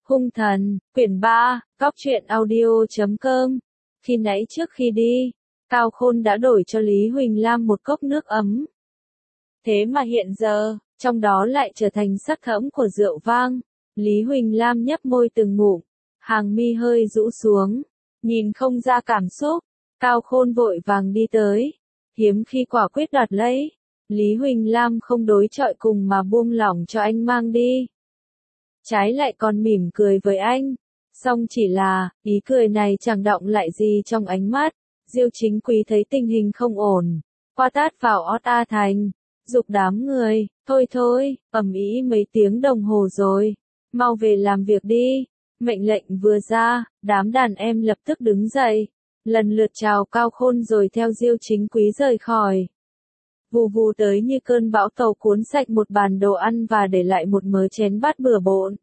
Hung thần, quyển 3, Cóc truyện audio.com. Khi nãy trước khi đi, Cao Khôn đã đổi cho Lý Huỳnh Lam một cốc nước ấm. Thế mà hiện giờ, trong đó lại trở thành sắc thẫm của rượu vang. Lý Huỳnh Lam nhấp môi từng ngụm, hàng mi hơi rũ xuống, nhìn không ra cảm xúc. Cao Khôn vội vàng đi tới, hiếm khi quả quyết đoạt lấy. Lý Huỳnh Lam không đối chọi cùng mà buông lỏng cho anh mang đi. Trái lại còn mỉm cười với anh. Song chỉ là, ý cười này chẳng động lại gì trong ánh mắt. Diêu Chính Quý thấy tình hình không ổn, qua tát vào ót A Thành, giục đám người, thôi, ầm ĩ mấy tiếng đồng hồ rồi, mau về làm việc đi. Mệnh lệnh vừa ra, đám đàn em lập tức đứng dậy, lần lượt chào Cao Khôn rồi theo Diêu Chính Quý rời khỏi. Vù vù tới như cơn bão tàu cuốn sạch một bàn đồ ăn và để lại một mớ chén bát bừa bộn.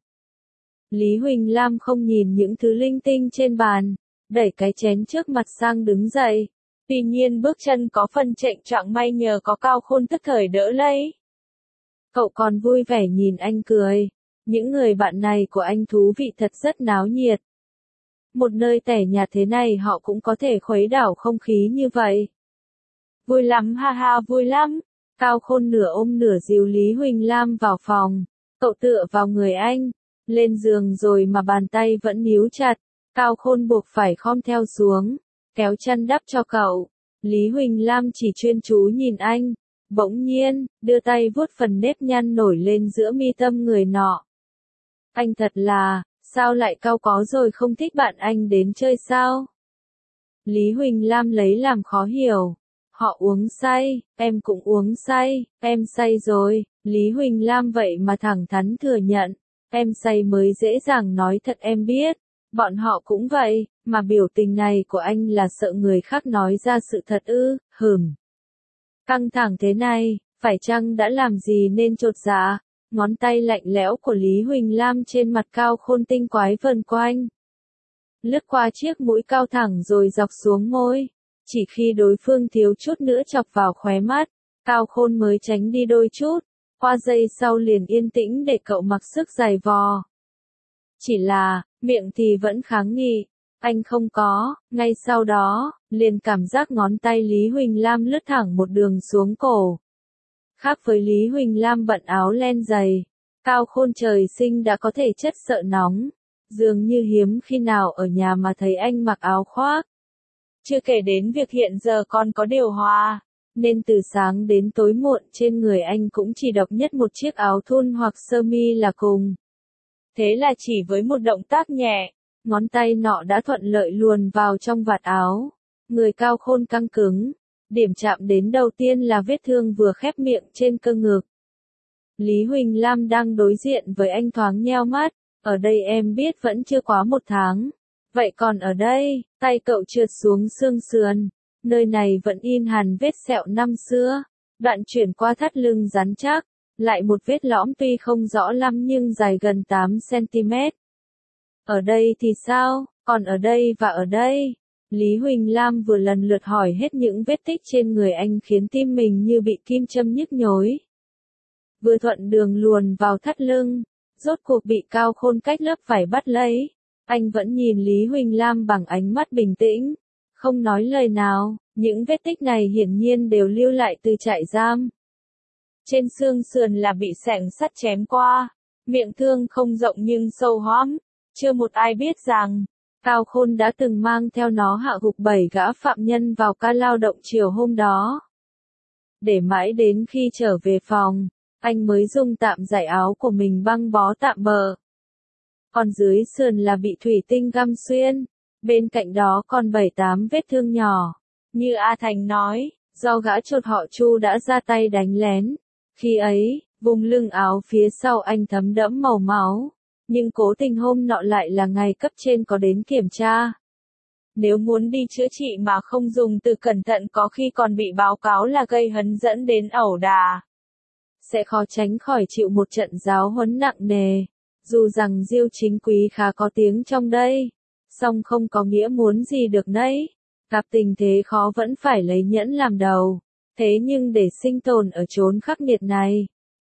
Lý Huỳnh Lam không nhìn những thứ linh tinh trên bàn, đẩy cái chén trước mặt sang đứng dậy. Tuy nhiên bước chân có phần chệch choạng, may nhờ có Cao Khôn tức thời đỡ lấy. Cậu còn vui vẻ nhìn anh cười. Những người bạn này của anh thú vị thật, rất náo nhiệt. Một nơi tẻ nhạt thế này họ cũng có thể khuấy đảo không khí như vậy. Vui lắm, ha ha, vui lắm. Cao Khôn nửa ôm nửa dìu Lý Huỳnh Lam vào phòng. Cậu tựa vào người anh, lên giường rồi mà bàn tay vẫn níu chặt. Cao Khôn buộc phải khom theo xuống, kéo chăn đắp cho cậu. Lý Huỳnh Lam chỉ chuyên chú nhìn anh, bỗng nhiên, đưa tay vuốt phần nếp nhăn nổi lên giữa mi tâm người nọ. Anh thật là, sao lại cao có rồi, không thích bạn anh đến chơi sao? Lý Huỳnh Lam lấy làm khó hiểu. Họ uống say, em cũng uống say, em say rồi. Lý Huỳnh Lam vậy mà thẳng thắn thừa nhận, em say mới dễ dàng nói thật, em biết. Bọn họ cũng vậy, mà biểu tình này của anh là sợ người khác nói ra sự thật ư? Căng thẳng thế này, phải chăng đã làm gì nên chột dạ? Ngón tay lạnh lẽo của Lý Huỳnh Lam trên mặt Cao Khôn tinh quái vần quanh, lướt qua chiếc mũi cao thẳng rồi dọc xuống môi. Chỉ khi đối phương thiếu chút nữa chọc vào khóe mắt, Cao Khôn mới tránh đi đôi chút, qua giây sau liền yên tĩnh để cậu mặc sức giày vò. Chỉ là, miệng thì vẫn kháng nghị, anh không có. Ngay sau đó, liền cảm giác ngón tay Lý Huỳnh Lam lướt thẳng một đường xuống cổ. Khác với Lý Huỳnh Lam bận áo len dày, Cao Khôn trời sinh đã có thể chất sợ nóng, dường như hiếm khi nào ở nhà mà thấy anh mặc áo khoác. Chưa kể đến việc hiện giờ còn có điều hòa, nên từ sáng đến tối muộn trên người anh cũng chỉ độc nhất một chiếc áo thun hoặc sơ mi là cùng. Thế là chỉ với một động tác nhẹ, ngón tay nọ đã thuận lợi luồn vào trong vạt áo. Người Cao Khôn căng cứng, điểm chạm đến đầu tiên là vết thương vừa khép miệng trên cơ ngực. Lý Huỳnh Lam đang đối diện với anh thoáng nheo mắt, ở đây em biết vẫn chưa quá 1 tháng. Vậy còn ở đây, tay cậu trượt xuống xương sườn, nơi này vẫn in hằn vết sẹo năm xưa. Đoạn chuyển qua thắt lưng rắn chắc, lại một vết lõm tuy không rõ lắm nhưng dài gần 8 cm. Ở đây thì sao, còn ở đây và ở đây? Lý Huỳnh Lam vừa lần lượt hỏi hết những vết tích trên người anh khiến tim mình như bị kim châm nhức nhối. Vừa thuận đường luồn vào thắt lưng, rốt cuộc bị Cao Khôn cách lớp vải bắt lấy. Anh vẫn nhìn Lý Huỳnh Lam bằng ánh mắt bình tĩnh, không nói lời nào. Những vết tích này hiển nhiên đều lưu lại từ trại giam. Trên xương sườn là bị xẻng sắt chém qua, miệng thương không rộng nhưng sâu hoắm. Chưa một ai biết rằng, Cao Khôn đã từng mang theo nó hạ gục 7 gã phạm nhân vào ca lao động chiều hôm đó. Để mãi đến khi trở về phòng, anh mới dùng tạm giải áo của mình băng bó tạm bợ. Còn dưới sườn là bị thủy tinh găm xuyên, bên cạnh đó còn 7-8 vết thương nhỏ. Như A Thành nói, do gã chột họ Chu đã ra tay đánh lén. Khi ấy, vùng lưng áo phía sau anh thấm đẫm màu máu. Nhưng cố tình hôm nọ lại là ngày cấp trên có đến kiểm tra. Nếu muốn đi chữa trị mà không dùng từ cẩn thận có khi còn bị báo cáo là gây hấn dẫn đến ẩu đả. Sẽ khó tránh khỏi chịu một trận giáo huấn nặng nề. Dù rằng Diêu Chính Quý khá có tiếng trong đây, song không có nghĩa muốn gì được nấy. Gặp tình thế khó vẫn phải lấy nhẫn làm đầu. Thế nhưng để sinh tồn ở chốn khắc nghiệt này,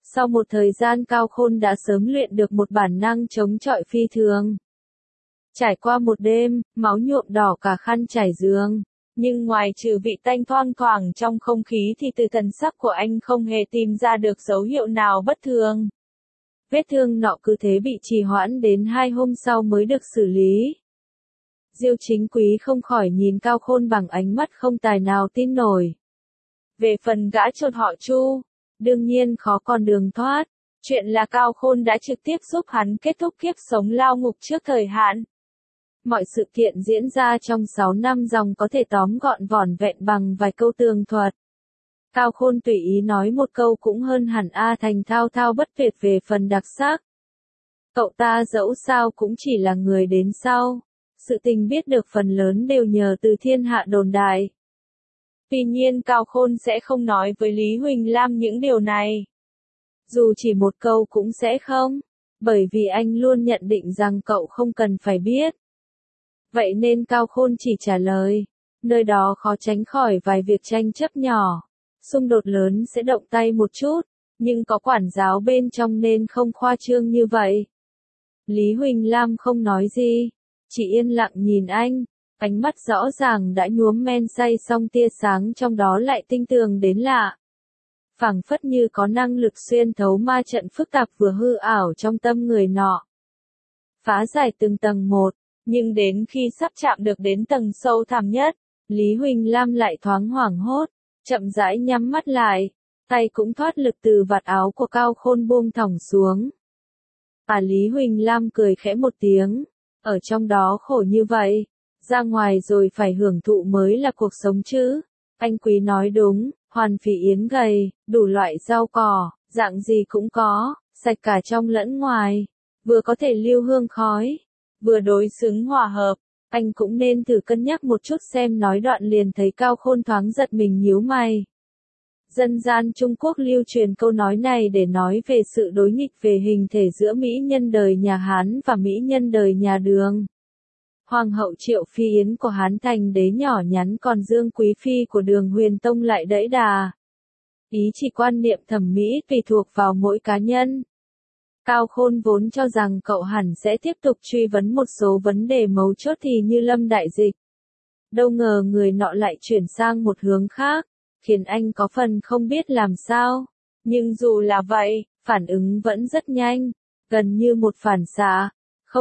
Sau một thời gian Cao Khôn đã sớm luyện được một bản năng chống chọi phi thường. Trải qua một đêm, máu nhuộm đỏ cả khăn trải giường. Nhưng ngoài trừ vị tanh thoang thoảng trong không khí thì từ thần sắc của anh không hề tìm ra được dấu hiệu nào bất thường. Vết thương nọ cứ thế bị trì hoãn đến 2 hôm sau mới được xử lý. Diêu Chính Quý không khỏi nhìn Cao Khôn bằng ánh mắt không tài nào tin nổi. Về phần gã chột họ Chu, đương nhiên khó còn đường thoát. Chuyện là Cao Khôn đã trực tiếp giúp hắn kết thúc kiếp sống lao ngục trước thời hạn. Mọi sự kiện diễn ra trong 6 năm dòng có thể tóm gọn vỏn vẹn bằng vài câu tường thuật. Cao Khôn tùy ý nói một câu cũng hơn hẳn A Thành thao thao bất tuyệt về phần đặc sắc. Cậu ta dẫu sao cũng chỉ là người đến sau. Sự tình biết được phần lớn đều nhờ từ thiên hạ đồn đại. Tuy nhiên Cao Khôn sẽ không nói với Lý Huỳnh Lam những điều này. Dù chỉ một câu cũng sẽ không. Bởi vì anh luôn nhận định rằng cậu không cần phải biết. Vậy nên Cao Khôn chỉ trả lời. Nơi đó khó tránh khỏi vài việc tranh chấp nhỏ. Xung đột lớn sẽ động tay một chút. Nhưng có quản giáo bên trong nên không khoa trương như vậy. Lý Huỳnh Lam không nói gì. Chỉ yên lặng nhìn anh. Ánh mắt rõ ràng đã nhuốm men say song tia sáng trong đó lại tinh tường đến lạ. Phảng phất như có năng lực xuyên thấu ma trận phức tạp vừa hư ảo trong tâm người nọ. Phá giải từng tầng một, nhưng đến khi sắp chạm được đến tầng sâu thẳm nhất, Lý Huỳnh Lam lại thoáng hoảng hốt, chậm rãi nhắm mắt lại, tay cũng thoát lực từ vạt áo của Cao Khôn buông thõng xuống. Lý Huỳnh Lam cười khẽ một tiếng, ở trong đó khổ như vậy, ra ngoài rồi phải hưởng thụ mới là cuộc sống chứ. Anh Quý nói đúng, hoàn phỉ yến gầy, đủ loại rau cỏ, dạng gì cũng có, sạch cả trong lẫn ngoài, vừa có thể lưu hương khói, vừa đối xứng hòa hợp. Anh cũng nên thử cân nhắc một chút xem. Nói đoạn liền thấy Cao Khôn thoáng giật mình nhíu mày. Dân gian Trung Quốc lưu truyền câu nói này để nói về sự đối nghịch về hình thể giữa mỹ nhân đời nhà Hán và mỹ nhân đời nhà Đường. Hoàng hậu Triệu Phi Yến của Hán Thành đế nhỏ nhắn, còn Dương Quý Phi của Đường Huyền Tông lại đẫy đà. Ý chỉ quan niệm thẩm mỹ tùy thuộc vào mỗi cá nhân. Cao Khôn vốn cho rằng cậu hẳn sẽ tiếp tục truy vấn một số vấn đề mấu chốt thì như lâm đại dịch. Đâu ngờ người nọ lại chuyển sang một hướng khác, khiến anh có phần không biết làm sao. Nhưng dù là vậy, phản ứng vẫn rất nhanh, gần như một phản xạ.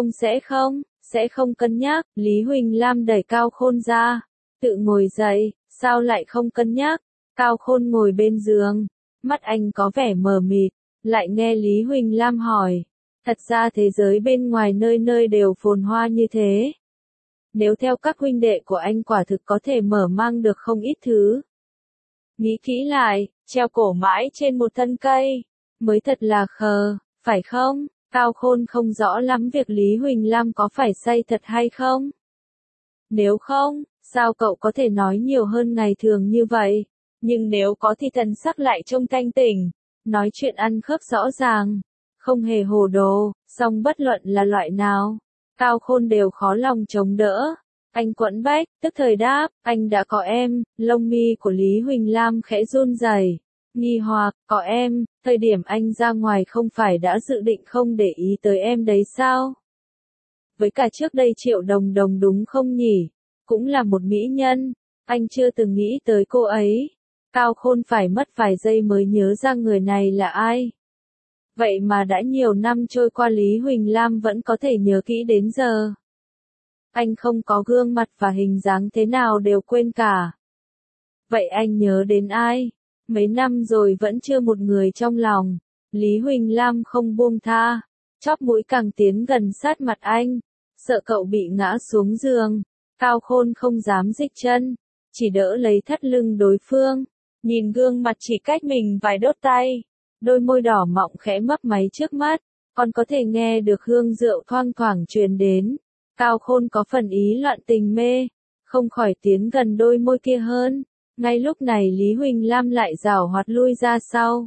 Sẽ không cân nhắc. Lý Huỳnh Lam đẩy Cao Khôn ra, tự ngồi dậy. Sao lại không cân nhắc? Cao Khôn ngồi bên giường, mắt anh có vẻ mờ mịt, lại nghe Lý Huỳnh Lam hỏi. Thật ra thế giới bên ngoài nơi nơi đều phồn hoa như thế. Nếu theo các huynh đệ của anh quả thực có thể mở mang được không ít thứ. Nghĩ kỹ lại, treo cổ mãi trên một thân cây, mới thật là khờ, phải không? Cao Khôn không rõ lắm việc Lý Huỳnh Lam có phải say thật hay không. Nếu không, sao cậu có thể nói nhiều hơn ngày thường như vậy? Nhưng nếu có thì thần sắc lại trông thanh tỉnh, nói chuyện ăn khớp rõ ràng, không hề hồ đồ, song bất luận là loại nào, Cao Khôn đều khó lòng chống đỡ. Anh quẫn bách, tức thời đáp, anh đã có em. Lông mi của Lý Huỳnh Lam khẽ run rẩy, nghi hoặc, có em, thời điểm anh ra ngoài không phải đã dự định không để ý tới em đấy sao? Với cả trước đây Triệu Đồng Đồng đúng không nhỉ? Cũng là một mỹ nhân, anh chưa từng nghĩ tới cô ấy. Cao Khôn phải mất vài giây mới nhớ ra người này là ai. Vậy mà đã nhiều năm trôi qua Lý Huỳnh Lam vẫn có thể nhớ kỹ đến giờ. Anh không có gương mặt và hình dáng thế nào đều quên cả. Vậy anh nhớ đến ai? Mấy năm rồi vẫn chưa một người trong lòng. Lý Huỳnh Lam không buông tha, chóp mũi càng tiến gần sát mặt anh, sợ cậu bị ngã xuống giường. Cao Khôn không dám dịch chân, chỉ đỡ lấy thắt lưng đối phương, nhìn gương mặt chỉ cách mình vài đốt tay, đôi môi đỏ mọng khẽ mấp máy trước mắt, còn có thể nghe được hương rượu thoang thoảng truyền đến. Cao Khôn có phần ý loạn tình mê, không khỏi tiến gần đôi môi kia hơn. Ngay lúc này Lý Huỳnh Lam lại giảo hoạt lui ra sau.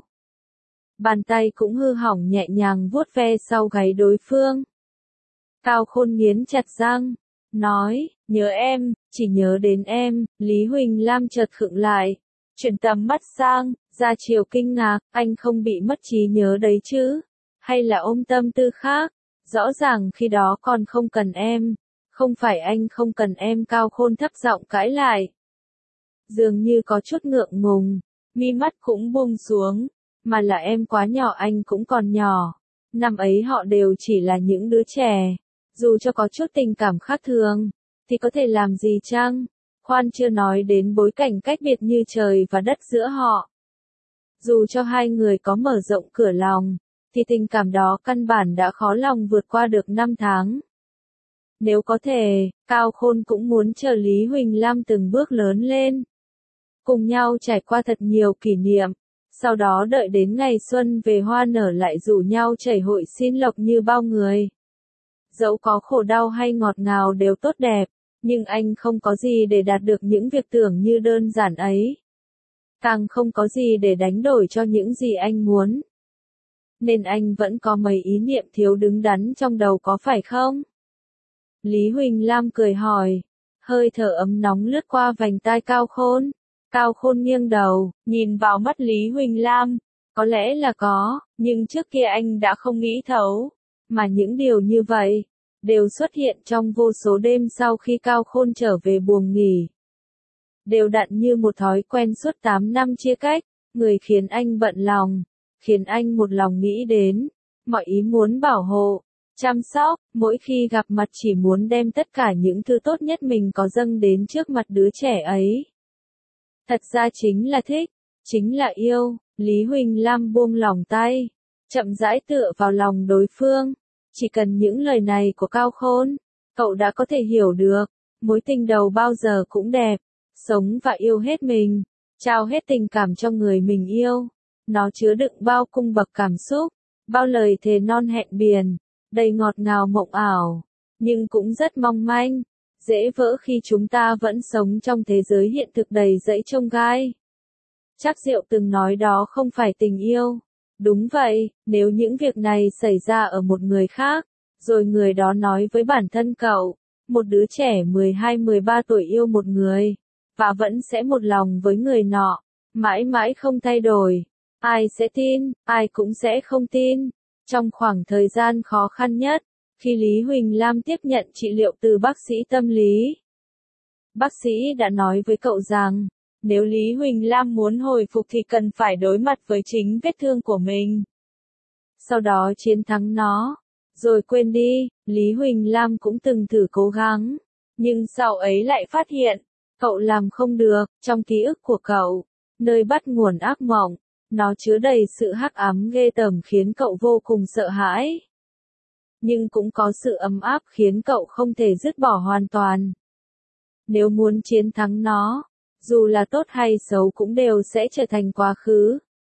Bàn tay cũng hư hỏng nhẹ nhàng vuốt ve sau gáy đối phương. Cao Khôn nghiến chặt răng, nói, nhớ em, chỉ nhớ đến em. Lý Huỳnh Lam chợt khựng lại, chuyển tầm mắt sang, Gia Triều kinh ngạc, anh không bị mất trí nhớ đấy chứ? Hay là ôm tâm tư khác? Rõ ràng khi đó còn không cần em. Không phải anh không cần em, Cao Khôn thấp giọng cãi lại. Dường như có chút ngượng ngùng, mi mắt cũng buông xuống. Mà là em quá nhỏ, anh cũng còn nhỏ. Năm ấy họ đều chỉ là những đứa trẻ. Dù cho có chút tình cảm khác thường, thì có thể làm gì chăng? Khoan chưa nói đến bối cảnh cách biệt như trời và đất giữa họ. Dù cho hai người có mở rộng cửa lòng, thì tình cảm đó căn bản đã khó lòng vượt qua được 5 tháng. Nếu có thể, Cao Khôn cũng muốn chờ Lý Huỳnh Lam từng bước lớn lên. Cùng nhau trải qua thật nhiều kỷ niệm, sau đó đợi đến ngày xuân về hoa nở lại rủ nhau chảy hội xin lộc như bao người. Dẫu có khổ đau hay ngọt ngào đều tốt đẹp, nhưng anh không có gì để đạt được những việc tưởng như đơn giản ấy. Càng không có gì để đánh đổi cho những gì anh muốn. Nên anh vẫn có mấy ý niệm thiếu đứng đắn trong đầu, có phải không? Lý Huỳnh Lam cười hỏi. Hơi thở ấm nóng lướt qua vành tai Cao Khôn. Cao Khôn nghiêng đầu, nhìn vào mắt Lý Huỳnh Lam. Có lẽ là có, nhưng trước kia anh đã không nghĩ thấu. Mà những điều như vậy, đều xuất hiện trong vô số đêm sau khi Cao Khôn trở về buồng nghỉ. Đều đặn như một thói quen suốt 8 năm chia cách, người khiến anh bận lòng, khiến anh một lòng nghĩ đến, mọi ý muốn bảo hộ, chăm sóc, mỗi khi gặp mặt chỉ muốn đem tất cả những thứ tốt nhất mình có dâng đến trước mặt đứa trẻ ấy. Thật ra chính là thích, chính là yêu. Lý Huỳnh Lam buông lòng tay, chậm rãi tựa vào lòng đối phương. Chỉ cần những lời này của Cao Khôn, cậu đã có thể hiểu được, mối tình đầu bao giờ cũng đẹp, sống và yêu hết mình, trao hết tình cảm cho người mình yêu. Nó chứa đựng bao cung bậc cảm xúc, bao lời thề non hẹn biển, đầy ngọt ngào mộng ảo, nhưng cũng rất mong manh, dễ vỡ khi chúng ta vẫn sống trong thế giới hiện thực đầy dẫy chông gai. Trác Diệu từng nói đó không phải tình yêu. Đúng vậy, nếu những việc này xảy ra ở một người khác, rồi người đó nói với bản thân cậu, một đứa trẻ 12-13 tuổi yêu một người, và vẫn sẽ một lòng với người nọ, mãi mãi không thay đổi, ai sẽ tin, ai cũng sẽ không tin. Trong khoảng thời gian khó khăn nhất, khi Lý Huỳnh Lam tiếp nhận trị liệu từ bác sĩ tâm lý, bác sĩ đã nói với cậu rằng, nếu Lý Huỳnh Lam muốn hồi phục thì cần phải đối mặt với chính vết thương của mình. Sau đó chiến thắng nó, rồi quên đi. Lý Huỳnh Lam cũng từng thử cố gắng, nhưng sau ấy lại phát hiện, cậu làm không được. Trong ký ức của cậu, nơi bắt nguồn ác mộng, nó chứa đầy sự hắc ám ghê tởm khiến cậu vô cùng sợ hãi. Nhưng cũng có sự ấm áp khiến cậu không thể dứt bỏ hoàn toàn. Nếu muốn chiến thắng nó, dù là tốt hay xấu cũng đều sẽ trở thành quá khứ.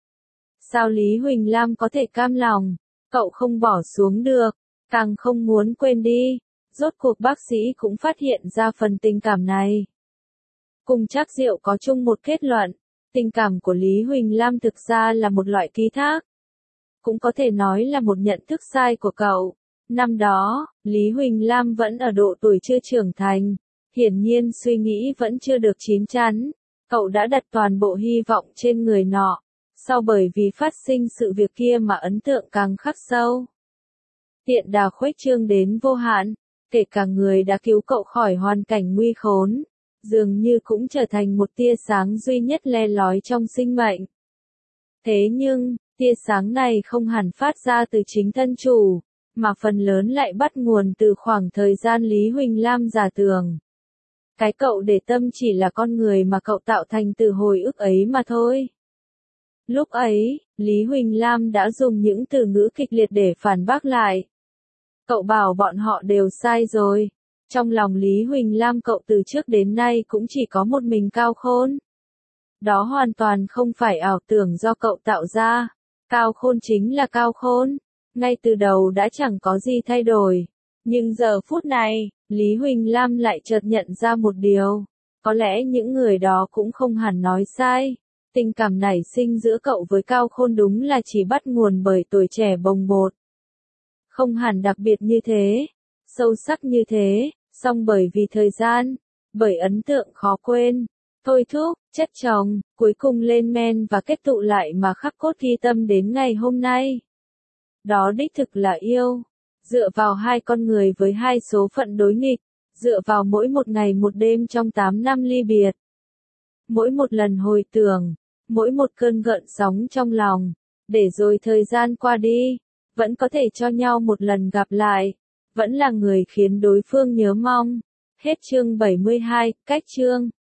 Sao Lý Huỳnh Lam có thể cam lòng? Cậu không bỏ xuống được, càng không muốn quên đi. Rốt cuộc bác sĩ cũng phát hiện ra phần tình cảm này. Cùng Trác Diệu có chung một kết luận, tình cảm của Lý Huỳnh Lam thực ra là một loại ký thác. Cũng có thể nói là một nhận thức sai của cậu. Năm đó, Lý Huỳnh Lam vẫn ở độ tuổi chưa trưởng thành. Hiển nhiên suy nghĩ vẫn chưa được chín chắn, cậu đã đặt toàn bộ hy vọng trên người nọ, sau bởi vì phát sinh sự việc kia mà ấn tượng càng khắc sâu. Tiện đà khuếch trương đến vô hạn, kể cả người đã cứu cậu khỏi hoàn cảnh nguy khốn, dường như cũng trở thành một tia sáng duy nhất le lói trong sinh mệnh. Thế nhưng, tia sáng này không hẳn phát ra từ chính thân chủ, mà phần lớn lại bắt nguồn từ khoảng thời gian Lý Huỳnh Lam giả tưởng. Cái cậu để tâm chỉ là con người mà cậu tạo thành từ hồi ức ấy mà thôi. Lúc ấy, Lý Huỳnh Lam đã dùng những từ ngữ kịch liệt để phản bác lại. Cậu bảo bọn họ đều sai rồi. Trong lòng Lý Huỳnh Lam cậu từ trước đến nay cũng chỉ có một mình Cao Khôn. Đó hoàn toàn không phải ảo tưởng do cậu tạo ra. Cao Khôn chính là Cao Khôn. Ngay từ đầu đã chẳng có gì thay đổi. Nhưng giờ phút này, Lý Huỳnh Lam lại chợt nhận ra một điều. Có lẽ những người đó cũng không hẳn nói sai. Tình cảm nảy sinh giữa cậu với Cao Khôn đúng là chỉ bắt nguồn bởi tuổi trẻ bồng bột. Không hẳn đặc biệt như thế, sâu sắc như thế, song bởi vì thời gian, bởi ấn tượng khó quên, thôi thúc, chất chồng, cuối cùng lên men và kết tụ lại mà khắc cốt ghi tâm đến ngày hôm nay. Đó đích thực là yêu. Dựa vào hai con người với hai số phận đối nghịch, dựa vào mỗi một ngày một đêm trong 8 năm ly biệt. Mỗi một lần hồi tưởng, mỗi một cơn gợn sóng trong lòng, để rồi thời gian qua đi, vẫn có thể cho nhau một lần gặp lại, vẫn là người khiến đối phương nhớ mong. Hết chương 72, cách chương.